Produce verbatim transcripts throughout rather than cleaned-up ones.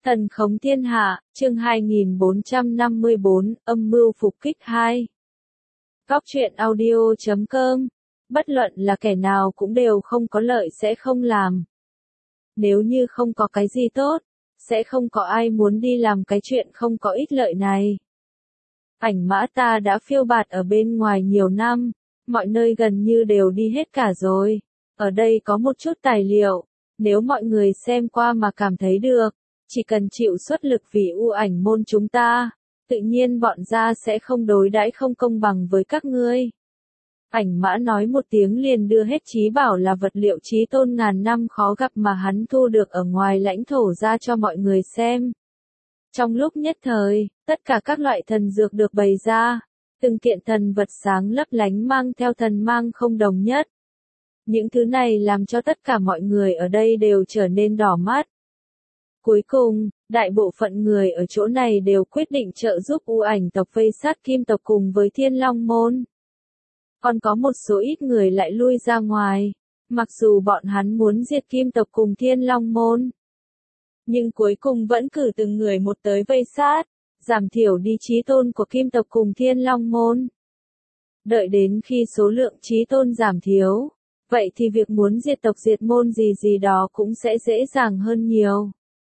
Thần khống thiên hạ, chương hai nghìn bốn trăm năm mươi bốn, âm mưu phục kích hai. Góc truyện audio chấm com. Bất luận là kẻ nào cũng đều không có lợi sẽ không làm. Nếu như không có cái gì tốt, sẽ không có ai muốn đi làm cái chuyện không có ích lợi này. Ảnh mã ta đã phiêu bạt ở bên ngoài nhiều năm, mọi nơi gần như đều đi hết cả rồi. Ở đây có một chút tài liệu, nếu mọi người xem qua mà cảm thấy được, chỉ cần chịu xuất lực vì u ảnh môn chúng ta, tự nhiên bọn gia sẽ không đối đãi không công bằng với các ngươi. Ảnh mã nói một tiếng liền đưa hết trí bảo là vật liệu chí tôn ngàn năm khó gặp mà hắn thu được ở ngoài lãnh thổ ra cho mọi người xem. Trong lúc nhất thời, tất cả các loại thần dược được bày ra, từng kiện thần vật sáng lấp lánh mang theo thần mang không đồng nhất. Những thứ này làm cho tất cả mọi người ở đây đều trở nên đỏ mắt. Cuối cùng, đại bộ phận người ở chỗ này đều quyết định trợ giúp u ảnh tộc vây sát kim tộc cùng với Thiên Long môn. Còn có một số ít người lại lui ra ngoài, mặc dù bọn hắn muốn diệt kim tộc cùng Thiên Long môn. Nhưng cuối cùng vẫn cử từng người một tới vây sát, giảm thiểu đi chí tôn của kim tộc cùng Thiên Long môn. Đợi đến khi số lượng chí tôn giảm thiếu, vậy thì việc muốn diệt tộc diệt môn gì gì đó cũng sẽ dễ dàng hơn nhiều.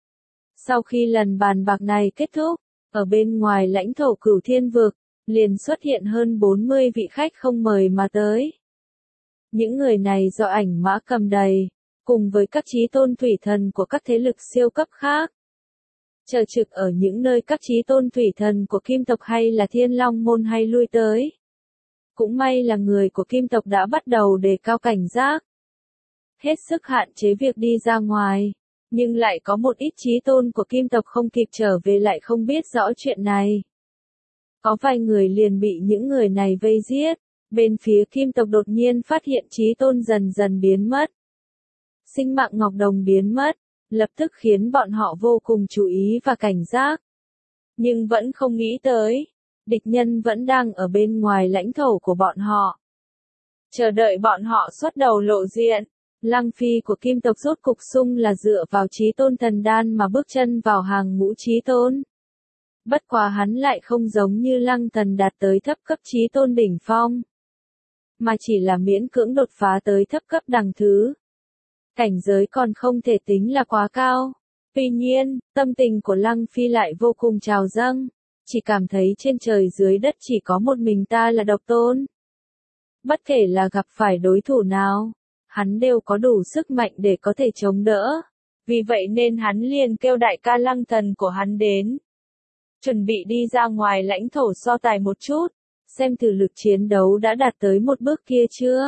Sau khi lần bàn bạc này kết thúc, ở bên ngoài lãnh thổ Cửu Thiên Vực, liền xuất hiện hơn bốn mươi vị khách không mời mà tới. Những người này do ảnh mã cầm đầy, cùng với các chí tôn thủy thần của các thế lực siêu cấp khác. Chờ trực ở những nơi các chí tôn thủy thần của kim tộc hay là Thiên Long môn hay lui tới. Cũng may là người của kim tộc đã bắt đầu đề cao cảnh giác. Hết sức hạn chế việc đi ra ngoài. Nhưng lại có một ít chí tôn của kim tộc không kịp trở về lại không biết rõ chuyện này. Có vài người liền bị những người này vây giết, bên phía kim tộc đột nhiên phát hiện chí tôn dần dần biến mất. Sinh mạng Ngọc Đồng biến mất, lập tức khiến bọn họ vô cùng chú ý và cảnh giác. Nhưng vẫn không nghĩ tới, địch nhân vẫn đang ở bên ngoài lãnh thổ của bọn họ. Chờ đợi bọn họ xuất đầu lộ diện. Lăng Phi của kim tộc rốt cục sung là dựa vào chí tôn thần đan mà bước chân vào hàng ngũ chí tôn. Bất quá hắn lại không giống như Lăng Thần đạt tới thấp cấp chí tôn đỉnh phong, mà chỉ là miễn cưỡng đột phá tới thấp cấp đằng thứ. Cảnh giới còn không thể tính là quá cao. Tuy nhiên, tâm tình của Lăng Phi lại vô cùng trào dâng, chỉ cảm thấy trên trời dưới đất chỉ có một mình ta là độc tôn. Bất kể là gặp phải đối thủ nào, hắn đều có đủ sức mạnh để có thể chống đỡ. Vì vậy nên hắn liền kêu đại ca Lăng Thần của hắn đến. Chuẩn bị đi ra ngoài lãnh thổ so tài một chút, xem thử lực chiến đấu đã đạt tới một bước kia chưa.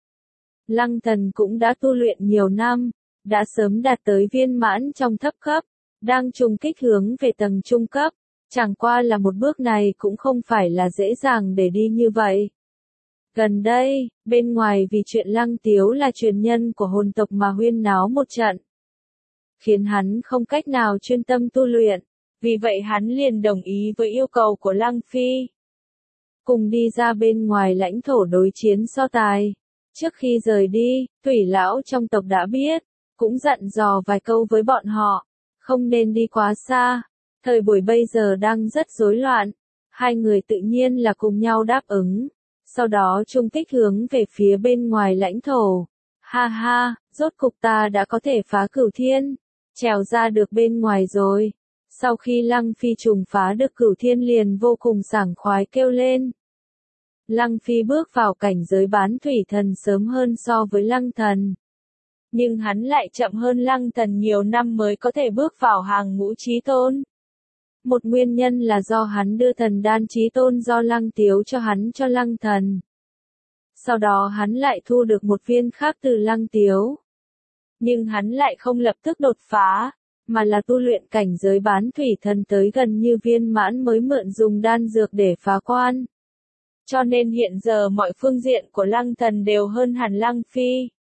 Lăng Thần cũng đã tu luyện nhiều năm, đã sớm đạt tới viên mãn trong thấp cấp, đang trùng kích hướng về tầng trung cấp. Chẳng qua là một bước này cũng không phải là dễ dàng để đi như vậy. Gần đây, bên ngoài vì chuyện Lăng Tiếu là truyền nhân của hồn tộc mà huyên náo một trận, khiến hắn không cách nào chuyên tâm tu luyện, vì vậy hắn liền đồng ý với yêu cầu của Lăng Phi. Cùng đi ra bên ngoài lãnh thổ đối chiến so tài. Trước khi rời đi, Thủy Lão trong tộc đã biết, cũng dặn dò vài câu với bọn họ, không nên đi quá xa, thời buổi bây giờ đang rất rối loạn. Hai người tự nhiên là cùng nhau đáp ứng. Sau đó chung kích hướng về phía bên ngoài lãnh thổ. Ha ha, rốt cục ta đã có thể phá cửu thiên, trèo ra được bên ngoài rồi. Sau khi Lăng Phi trùng phá được cửu thiên liền vô cùng sảng khoái kêu lên. Lăng Phi bước vào cảnh giới bán thủy thần sớm hơn so với Lăng Thần. Nhưng hắn lại chậm hơn Lăng Thần nhiều năm mới có thể bước vào hàng ngũ chí tôn. Một nguyên nhân là do hắn đưa thần đan chí tôn do Lăng Tiếu cho hắn cho Lăng Thần. Sau đó hắn lại thu được một viên khác từ Lăng Tiếu. Nhưng hắn lại không lập tức đột phá, mà là tu luyện cảnh giới bán thủy thần tới gần như viên mãn mới mượn dùng đan dược để phá quan. Cho nên hiện giờ mọi phương diện của Lăng Thần đều hơn hẳn Lăng Phi.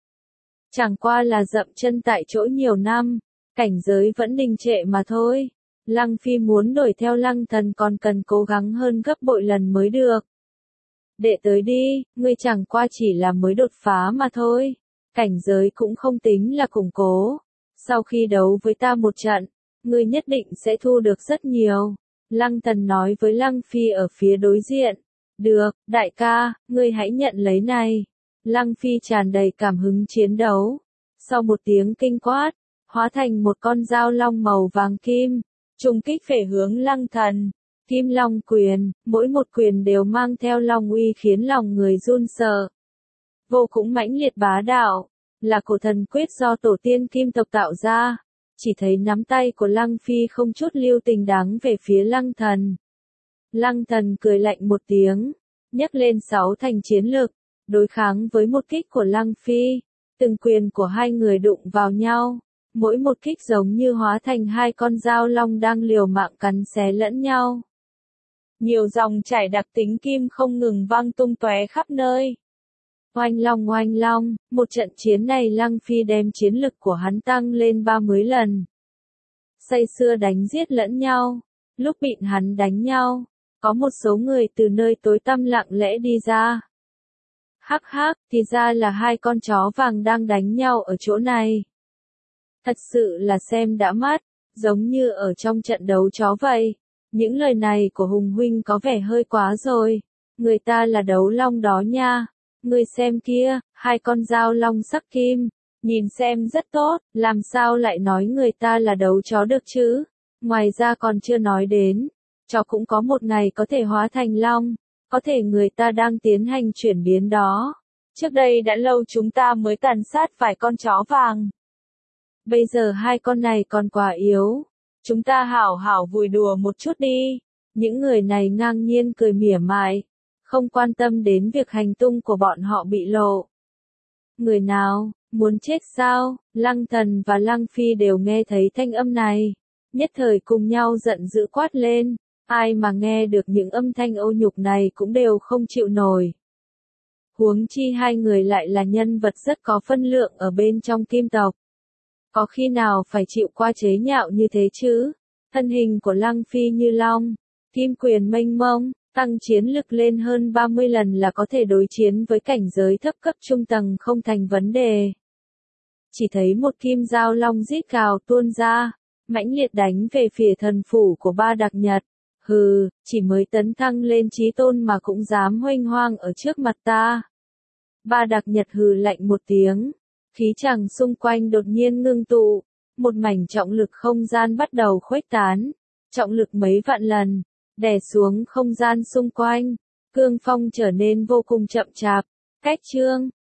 Chẳng qua là dậm chân tại chỗ nhiều năm, cảnh giới vẫn đình trệ mà thôi. Lăng Phi muốn đuổi theo Lăng Thần còn cần cố gắng hơn gấp bội lần mới được. Đệ tới đi, ngươi chẳng qua chỉ là mới đột phá mà thôi. Cảnh giới cũng không tính là củng cố. Sau khi đấu với ta một trận, ngươi nhất định sẽ thu được rất nhiều. Lăng Thần nói với Lăng Phi ở phía đối diện. Được, đại ca, ngươi hãy nhận lấy này. Lăng Phi tràn đầy cảm hứng chiến đấu. Sau một tiếng kinh quát, hóa thành một con dao long màu vàng kim, trùng kích về hướng Lăng Thần. Kim Long quyền, mỗi một quyền đều mang theo long uy khiến lòng người run sợ. Vô cùng mãnh liệt bá đạo, là cổ thần quyết do tổ tiên Kim tộc tạo ra. Chỉ thấy nắm tay của Lăng Phi không chút lưu tình đắng về phía Lăng Thần. Lăng Thần cười lạnh một tiếng, nhấc lên sáu thành chiến lực, đối kháng với một kích của Lăng Phi. Từng quyền của hai người đụng vào nhau, mỗi một kích giống như hóa thành hai con dao long đang liều mạng cắn xé lẫn nhau. Nhiều dòng chảy đặc tính kim không ngừng vang tung tóe khắp nơi. Oanh long oanh long, một trận chiến này Lăng Phi đem chiến lực của hắn tăng lên ba mươi lần. Say sưa đánh giết lẫn nhau, lúc bị hắn đánh nhau, có một số người từ nơi tối tăm lặng lẽ đi ra. Hắc hắc, thì ra là hai con chó vàng đang đánh nhau ở chỗ này. Thật sự là xem đã mắt, giống như ở trong trận đấu chó vậy. Những lời này của Hùng huynh có vẻ hơi quá rồi. Người ta là đấu long đó nha. Người xem kia, hai con dao long sắc kim, nhìn xem rất tốt, làm sao lại nói người ta là đấu chó được chứ? Ngoài ra còn chưa nói đến, chó cũng có một ngày có thể hóa thành long, có thể người ta đang tiến hành chuyển biến đó. Trước đây đã lâu chúng ta mới tàn sát vài con chó vàng. Bây giờ hai con này còn quá yếu. Chúng ta hảo hảo vui đùa một chút đi. Những người này ngang nhiên cười mỉa mai, không quan tâm đến việc hành tung của bọn họ bị lộ. Người nào, muốn chết sao? Lăng Thần và Lăng Phi đều nghe thấy thanh âm này. Nhất thời cùng nhau giận dữ quát lên. Ai mà nghe được những âm thanh ô nhục này cũng đều không chịu nổi. Huống chi hai người lại là nhân vật rất có phân lượng ở bên trong Kim tộc. Có khi nào phải chịu qua chế nhạo như thế chứ? Thân hình của Lăng Phi như long, kim quyền mênh mông, tăng chiến lực lên hơn ba mươi lần là có thể đối chiến với cảnh giới thấp cấp trung tầng không thành vấn đề. Chỉ thấy một kim dao long rít gào tuôn ra, mãnh liệt đánh về phía thần phủ của Ba Đặc Nhật. Hừ, chỉ mới tấn thăng lên chí tôn mà cũng dám huênh hoang ở trước mặt ta. Ba Đặc Nhật hừ lạnh một tiếng, khí chàng xung quanh đột nhiên ngưng tụ, một mảnh trọng lực không gian bắt đầu khuếch tán, trọng lực mấy vạn lần, đè xuống không gian xung quanh, cương phong trở nên vô cùng chậm chạp, cách chương.